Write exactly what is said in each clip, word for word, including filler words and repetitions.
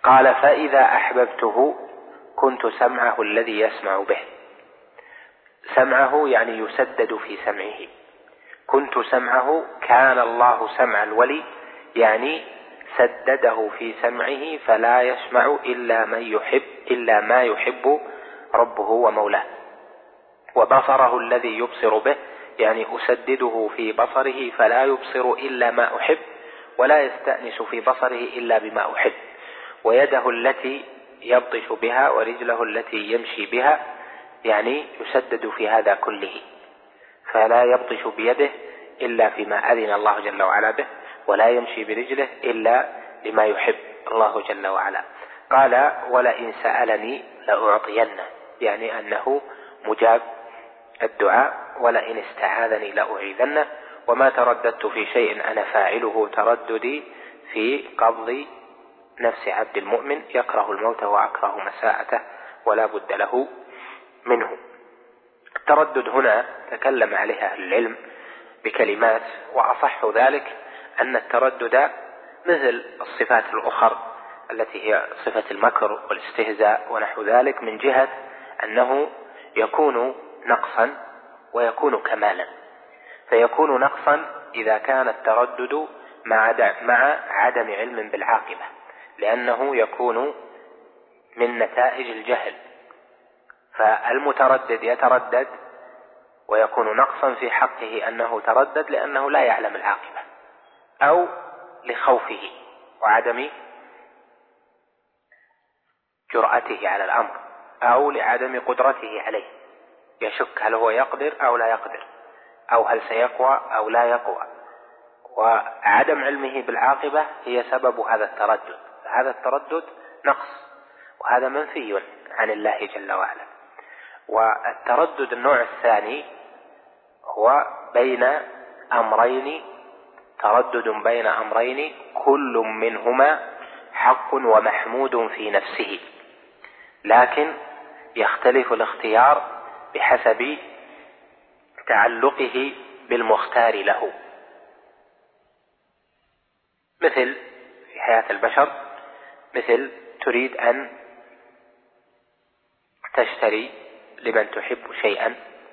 قال فإذا أحببته كنت سمعه الذي يسمع به. سمعه يعني يسدد في سمعه. كنت سمعه كان الله سمع الولي يعني سدده في سمعه فلا يسمع إلا من يحب إلا ما يحب ربه ومولاه. وبصره الذي يبصر به يعني أسدده في بصره فلا يبصر إلا ما أحب ولا يستأنس في بصره إلا بما أحب. ويده التي يبطش بها ورجله التي يمشي بها يعني يسدد في هذا كله فلا يبطش بيده إلا فيما أذن الله جل وعلا به ولا يمشي برجله إلا لما يحب الله جل وعلا. قال ولئن سألني لأعطينه يعني أنه مجاب الدعاء. ولئن استعاذني لأعيذنه. وما ترددت في شيء أنا فاعله ترددي في قبض نفس عبد المؤمن يكره الموت وأكره مساءته ولا بد له منه. التردد هنا تكلم عليها أهل العلم بكلمات وأصح ذلك أن التردد مثل الصفات الأخرى التي هي صفة المكر والاستهزاء ونحو ذلك من جهة أنه يكون نقصا ويكون كمالا. فيكون نقصا إذا كان التردد مع عدم علم بالعاقبة لأنه يكون من نتائج الجهل. فالمتردد يتردد ويكون نقصا في حقه أنه تردد لأنه لا يعلم العاقبة أو لخوفه وعدم جرأته على الأمر أو لعدم قدرته عليه يشك هل هو يقدر أو لا يقدر أو هل سيقوى أو لا يقوى. وعدم علمه بالعاقبة هي سبب هذا التردد. هذا التردد نقص وهذا منفي عن الله جل وعلا. والتردد النوع الثاني هو بين أمرين تردد بين أمرين كل منهما حق ومحمود في نفسه لكن يختلف الاختيار بحسب تعلقه بالمختار له. مثل في حياة البشر مثل تريد أن تشتري لمن تحب شيئا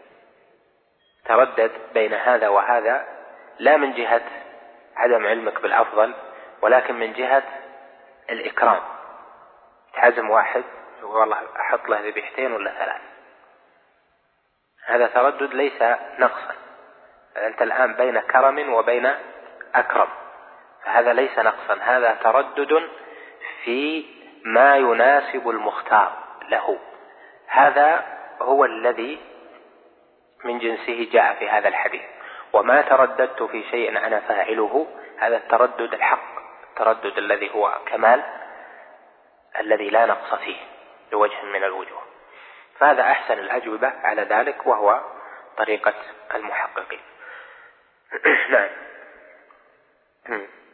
تردد بين هذا وهذا لا من جهة عدم علمك بالأفضل ولكن من جهة الإكرام. تعزم واحد يقول والله أحط له ذبيحتين ولا ثلاث. هذا تردد ليس نقصا. أنت الآن بين كرم وبين أكرم فهذا ليس نقصا. هذا تردد في ما يناسب المختار له. هذا هو الذي من جنسه جاء في هذا الحديث. وما ترددت في شيء أنا فاعله هذا التردد الحق التردد الذي هو كمال الذي لا نقص فيه بوجه من الوجوه. فهذا أحسن الأجوبة على ذلك وهو طريقة المحققين. نعم.